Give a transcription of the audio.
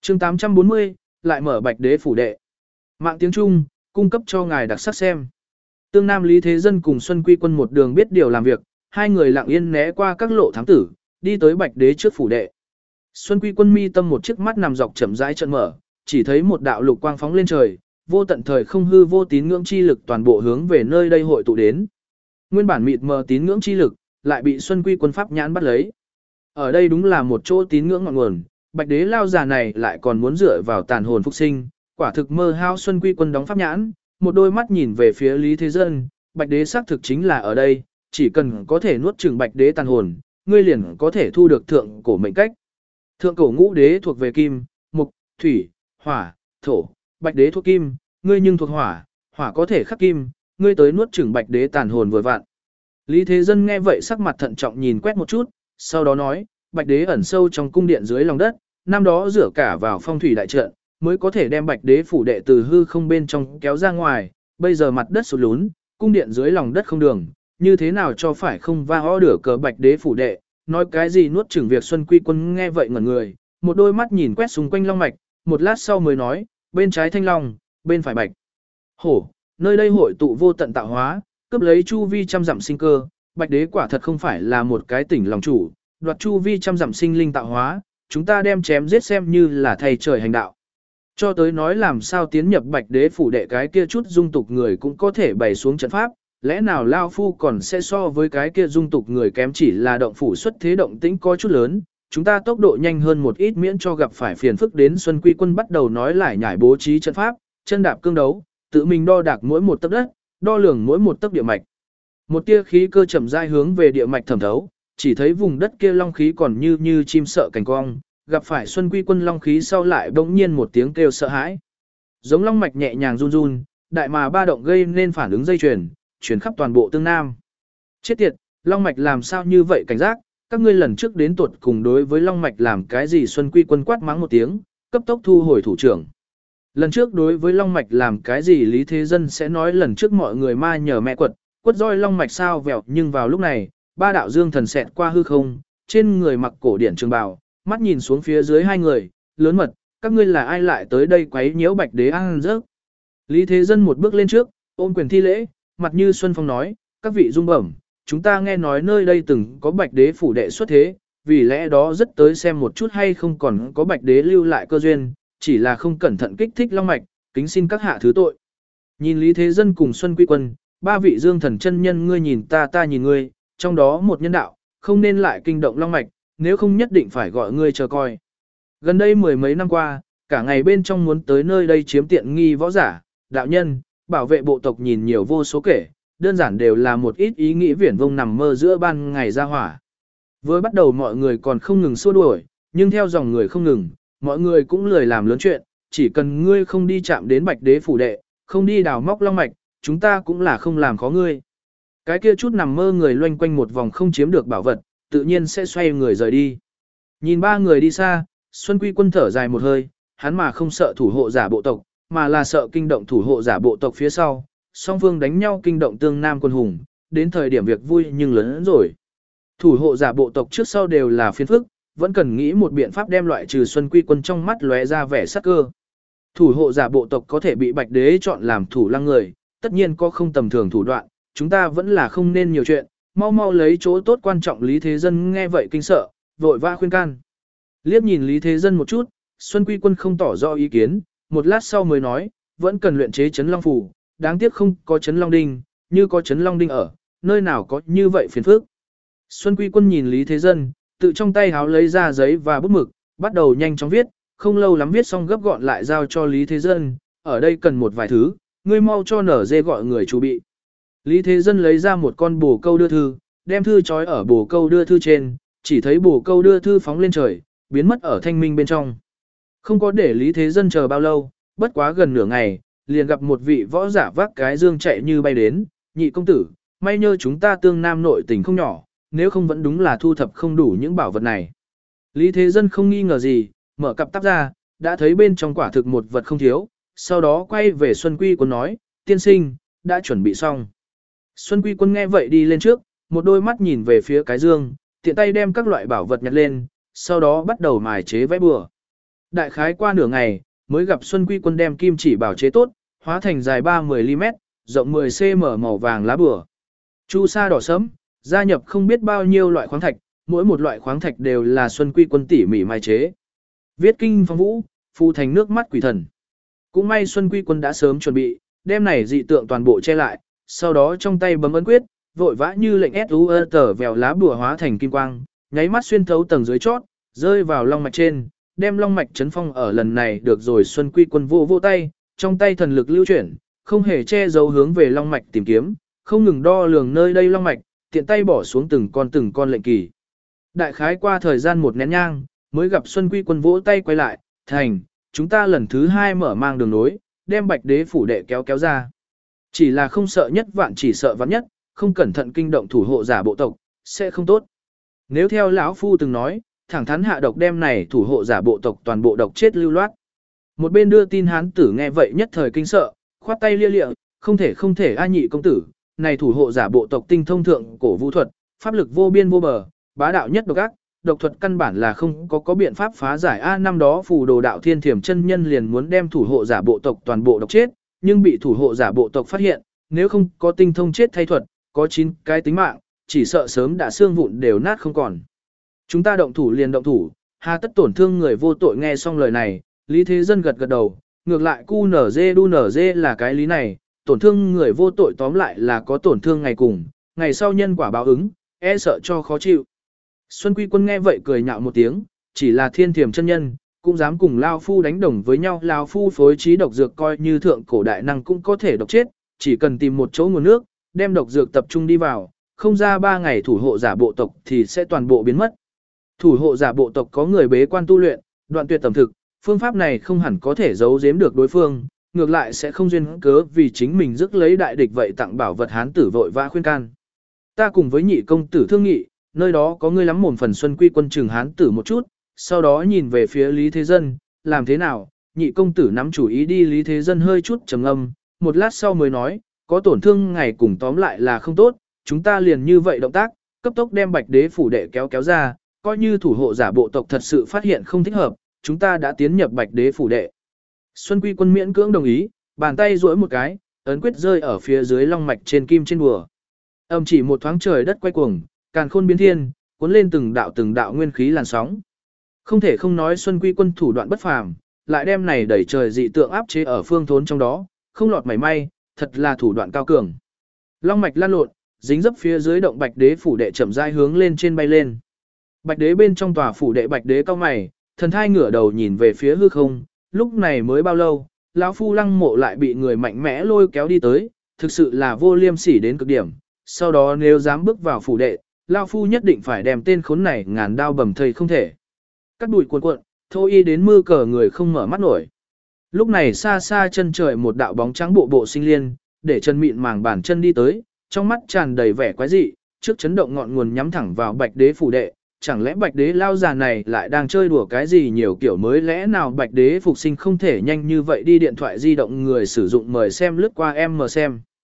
chương 840, lại mở Bạch Đế phủ đệ. Mạng tiếng Trung, cung cấp cho ngài đặc sắc xem. Tương Nam Lý Thế Dân cùng Xuân Quy Quân một đường biết điều làm việc, hai người lặng yên né qua các lộ thám tử, đi tới Bạch Đế trước phủ đệ. Xuân Quy Quân mi tâm một chiếc mắt nằm dọc chậm rãi trận mở, chỉ thấy một đạo lục quang phóng lên trời, vô tận thời không hư vô tín ngưỡng chi lực toàn bộ hướng về nơi đây hội tụ đến. Nguyên bản mịt mờ tín ngưỡng chi lực, lại bị Xuân Quy Quân pháp nhãn bắt lấy. Ở đây đúng là một chỗ tín ngưỡng ngọn nguồn, Bạch Đế lao già này lại còn muốn dựa vào tàn hồn phục sinh, quả thực mơ hao. Xuân Quy Quân đóng pháp nhãn, một đôi mắt nhìn về phía Lý Thế Dân, Bạch Đế xác thực chính là ở đây, chỉ cần có thể nuốt chửng Bạch Đế tàn hồn, ngươi liền có thể thu được thượng cổ mệnh cách. Thượng cổ ngũ đế thuộc về kim, mộc, thủy, hỏa, thổ, Bạch Đế thuộc kim, ngươi nhưng thuộc hỏa, hỏa có thể khắc kim, ngươi tới nuốt chửng Bạch Đế tàn hồn vừa vặn. Lý Thế Dân nghe vậy sắc mặt thận trọng nhìn quét một chút, sau đó nói, Bạch Đế ẩn sâu trong cung điện dưới lòng đất, năm đó rửa cả vào phong thủy đại trận, mới có thể đem Bạch Đế phủ đệ từ hư không bên trong kéo ra ngoài, bây giờ mặt đất sụt lún, cung điện dưới lòng đất không đường, như thế nào cho phải không va ho đửa cờ Bạch Đế phủ đệ, nói cái gì nuốt chửng việc. Xuân Quy Quân nghe vậy ngẩn người, một đôi mắt nhìn quét xung quanh long mạch, một lát sau mới nói, bên trái thanh long, bên phải bạch hổ, nơi đây hội tụ vô tận tạo hóa, cướp lấy chu vi trăm dặm sinh cơ, Bạch Đế quả thật không phải là một cái tỉnh lòng chủ, đoạt chu vi trăm dặm sinh linh tạo hóa, chúng ta đem chém giết xem như là thầy trời hành đạo. Cho tới nói làm sao tiến nhập Bạch Đế phủ đệ cái kia chút dung tục người cũng có thể bày xuống trận pháp, lẽ nào Lao Phu còn sẽ so với cái kia dung tục người kém, chỉ là động phủ xuất thế động tĩnh có chút lớn, chúng ta tốc độ nhanh hơn một ít miễn cho gặp phải phiền phức. Đến Xuân Quy Quân bắt đầu nói lại nhải bố trí trận pháp, chân đạp cương đấu, tự mình đo đạc mỗi một tấc đất, đo lường mỗi một tấc địa mạch. Một tia khí cơ chậm rãi hướng về địa mạch thẩm thấu, chỉ thấy vùng đất kia long khí còn như chim sợ cành cong, gặp phải Xuân Quy Quân long khí sau lại bỗng nhiên một tiếng kêu sợ hãi. Giống long mạch nhẹ nhàng run run, đại mà ba động gây nên phản ứng dây chuyền, chuyển khắp toàn bộ Tương Nam. Chết tiệt, long mạch làm sao như vậy cảnh giác, các ngươi lần trước đến tuột cùng đối với long mạch làm cái gì? Xuân Quy Quân quát mắng một tiếng, cấp tốc thu hồi thủ trưởng. Lần trước đối với long mạch làm cái gì Lý Thế Dân sẽ nói lần trước mọi người ma nhờ mẹ quất roi long mạch sao vẹo, nhưng vào lúc này, ba đạo dương thần xẹt qua hư không, trên người mặc cổ điển trường bào, mắt nhìn xuống phía dưới hai người, lớn mật, các ngươi là ai lại tới đây quấy nhiễu Bạch Đế ăn rớt. Lý Thế Dân một bước lên trước, ôm quyền thi lễ, mặt như xuân phong nói, các vị dung bẩm, chúng ta nghe nói nơi đây từng có Bạch Đế phủ đệ xuất thế, vì lẽ đó rất tới xem một chút hay không còn có Bạch Đế lưu lại cơ duyên, chỉ là không cẩn thận kích thích long mạch, kính xin các hạ thứ tội. Nhìn Lý Thế Dân cùng Xuân Quy Quân, ba vị dương thần chân nhân, ngươi nhìn ta, ta nhìn ngươi, trong đó một nhân đạo, không nên lại kinh động long mạch, nếu không nhất định phải gọi ngươi chờ coi. Gần đây mười mấy năm qua, cả ngày bên trong muốn tới nơi đây chiếm tiện nghi võ giả, đạo nhân, bảo vệ bộ tộc nhìn nhiều vô số kể, đơn giản đều là một ít ý nghĩ viển vông nằm mơ giữa ban ngày ra hỏa. Với bắt đầu mọi người còn không ngừng xua đuổi, nhưng theo dòng người không ngừng, mọi người cũng lười làm lớn chuyện, chỉ cần ngươi không đi chạm đến Bạch Đế phủ đệ, không đi đào móc long mạch, chúng ta cũng là không làm khó ngươi. Cái kia chút nằm mơ người loanh quanh một vòng không chiếm được bảo vật, tự nhiên sẽ xoay người rời đi. Nhìn ba người đi xa, Xuân Quy Quân thở dài một hơi, hắn mà không sợ thủ hộ giả bộ tộc, mà là sợ kinh động thủ hộ giả bộ tộc phía sau, song phương đánh nhau kinh động Tương Nam quân hùng, đến thời điểm việc vui nhưng lớn hơn rồi. Thủ hộ giả bộ tộc trước sau đều là phiền phức, vẫn cần nghĩ một biện pháp đem loại trừ Xuân Quy Quân trong mắt lóe ra vẻ sắc cơ. Thủ hộ giả bộ tộc có thể bị Bạch Đế chọn làm thủ lăng người, tất nhiên có không tầm thường thủ đoạn, chúng ta vẫn là không nên nhiều chuyện, mau mau lấy chỗ tốt quan trọng. Lý Thế Dân nghe vậy kinh sợ, vội vã khuyên can. Liếc nhìn Lý Thế Dân một chút, Xuân Quy Quân không tỏ rõ ý kiến, một lát sau mới nói, vẫn cần luyện chế chấn long phủ, đáng tiếc không có chấn long đinh, như có chấn long đinh ở, nơi nào có như vậy phiền phức. Xuân Quy Quân nhìn Lý Thế Dân, tự trong tay háo lấy ra giấy và bút mực, bắt đầu nhanh chóng viết, không lâu lắm viết xong gấp gọn lại giao cho Lý Thế Dân, ở đây cần một vài thứ, ngươi mau cho nở dê gọi người chuẩn bị. Lý Thế Dân lấy ra một con bồ câu đưa thư, đem thư trói ở bồ câu đưa thư trên, chỉ thấy bồ câu đưa thư phóng lên trời, biến mất ở thanh minh bên trong. Không có để Lý Thế Dân chờ bao lâu, bất quá gần nửa ngày, liền gặp một vị võ giả vác cái dương chạy như bay đến, nhị công tử, may nhờ chúng ta Tương Nam nội tình không nhỏ, nếu không vẫn đúng là thu thập không đủ những bảo vật này. Lý Thế Dân không nghi ngờ gì, mở cặp tắp ra, đã thấy bên trong quả thực một vật không thiếu, sau đó quay về Xuân Quy Quân nói, tiên sinh, đã chuẩn bị xong. Xuân Quy Quân nghe vậy đi lên trước, một đôi mắt nhìn về phía cái dương, tiện tay đem các loại bảo vật nhặt lên, sau đó bắt đầu mài chế vẽ bừa. Đại khái qua nửa ngày, mới gặp Xuân Quy Quân đem kim chỉ bảo chế tốt, hóa thành dài 30mm, rộng 10cm màu vàng lá bùa. Chu sa đỏ sẫm, gia nhập không biết bao nhiêu loại khoáng thạch, mỗi một loại khoáng thạch đều là Xuân Quy Quân tỉ mỉ mai chế. Viết kinh phong vũ, phù thành nước mắt quỷ thần. Cũng may Xuân Quy Quân đã sớm chuẩn bị, đem này dị tượng toàn bộ che lại, sau đó trong tay bấm ấn quyết, vội vã như lệnh SUR tở vèo lá bùa hóa thành kim quang, nháy mắt xuyên thấu tầng dưới chót, rơi vào long mạch trên, đem long mạch chấn phong ở lần này được rồi. Xuân Quy Quân vô tay, trong tay thần lực lưu chuyển, không hề che giấu hướng về long mạch tìm kiếm, không ngừng đo lường nơi đây long mạch, tiện tay bỏ xuống từng con lệnh kỳ. Đại khái qua thời gian một nén nhang, mới gặp Xuân Quy Quân vỗ tay quay lại, thành, chúng ta lần thứ 2 mở mang đường nối, đem Bạch Đế phủ đệ kéo ra. Chỉ là không sợ nhất vạn chỉ sợ vạn nhất, không cẩn thận kinh động thủ hộ giả bộ tộc, sẽ không tốt. Nếu theo lão phu từng nói, thẳng thắn hạ độc đem này thủ hộ giả bộ tộc toàn bộ độc chết lưu loát. Một bên đưa tin hán tử nghe vậy nhất thời kinh sợ, khoát tay lia lịa, không thể a nhị công tử, này thủ hộ giả bộ tộc tinh thông thượng cổ vũ thuật, pháp lực vô biên vô bờ, bá đạo nhất độc ác, độc thuật căn bản là không có biện pháp phá giải. A năm đó phù đồ đạo thiên thiểm chân nhân liền muốn đem thủ hộ giả bộ tộc toàn bộ độc chết, nhưng bị thủ hộ giả bộ tộc phát hiện, nếu không có tinh thông chết thay thuật, có 9 cái tính mạng, chỉ sợ sớm đã xương vụn đều nát không còn. Chúng ta động thủ liền động thủ, hà tất tổn thương người vô tội. Nghe xong lời này, Lý Thế Dân gật đầu, ngược lại cu nở dê đu nở dê là cái lý này, tổn thương người vô tội tóm lại là có tổn thương ngày cùng, ngày sau nhân quả báo ứng, e sợ cho khó chịu. Xuân Quy Quân nghe vậy cười nhạo một tiếng, chỉ là thiên thiểm chân nhân, cũng dám cùng Lao Phu đánh đồng với nhau. Lao Phu phối trí độc dược coi như thượng cổ đại năng cũng có thể độc chết, chỉ cần tìm một chỗ nguồn nước, đem độc dược tập trung đi vào, không ra 3 ngày thủ hộ giả bộ tộc thì sẽ toàn bộ biến mất. Thủ hộ giả bộ tộc có người bế quan tu luyện, đoạn tuyệt tẩm thực, phương pháp này không hẳn có thể giấu giếm được đối phương, ngược lại sẽ không duyên cớ vì chính mình rước lấy đại địch vậy tặng bảo vật. hán tử vội vã khuyên can. Ta cùng với nhị công tử thương nghị, nơi đó có ngươi lắm mồm. Phần Xuân Quy Quân chừng hán tử một chút, sau đó nhìn về phía Lý Thế Dân, làm thế nào? Nhị công tử nắm chủ ý đi. Lý Thế Dân hơi chút trầm ngâm, một lát sau mới nói, có tổn thương ngày cùng tóm lại là không tốt, chúng ta liền như vậy động tác, cấp tốc đem Bạch Đế phủ đệ kéo ra, coi như thủ hộ giả bộ tộc thật sự phát hiện không thích hợp, chúng ta đã tiến nhập Bạch Đế phủ đệ. Xuân Quy Quân miễn cưỡng đồng ý, bàn tay duỗi một cái, ấn quyết rơi ở phía dưới long mạch trên kim trên bùa. Âm chỉ một thoáng trời đất quay cuồng, càn khôn biến thiên, cuốn lên từng đạo nguyên khí làn sóng. Không thể không nói Xuân Quy Quân thủ đoạn bất phàm, lại đem này đẩy trời dị tượng áp chế ở phương thốn trong đó, không lọt mảy may, thật là thủ đoạn cao cường. Long mạch lan lộn, dính dấp phía dưới động Bạch Đế phủ đệ chậm rãi hướng lên trên bay lên. Bạch Đế bên trong tòa phủ đệ Bạch Đế cao mày, thần thai ngửa đầu nhìn về phía hư không, lúc này mới bao lâu, lão phu Lăng Mộ lại bị người mạnh mẽ lôi kéo đi tới, thực sự là vô liêm sỉ đến cực điểm. Sau đó nếu dám bước vào phủ đệ, lão phu nhất định phải đem tên khốn này ngàn đao bầm thây không thể. Cắt đùi cuộn, thô y đến mưa cờ người không mở mắt nổi. Lúc này xa xa chân trời một đạo bóng trắng bộ sinh liên, để chân mịn màng bàn chân đi tới, trong mắt tràn đầy vẻ quái dị, trước chấn động ngọn nguồn nhắm thẳng vào Bạch Đế phủ đệ. Chẳng lẽ Bạch Đế lao già này lại đang chơi đùa cái gì nhiều kiểu mới, lẽ nào Bạch Đế phục sinh không thể nhanh như vậy? Đi điện thoại di động người sử dụng mời xem lướt qua em mở xem.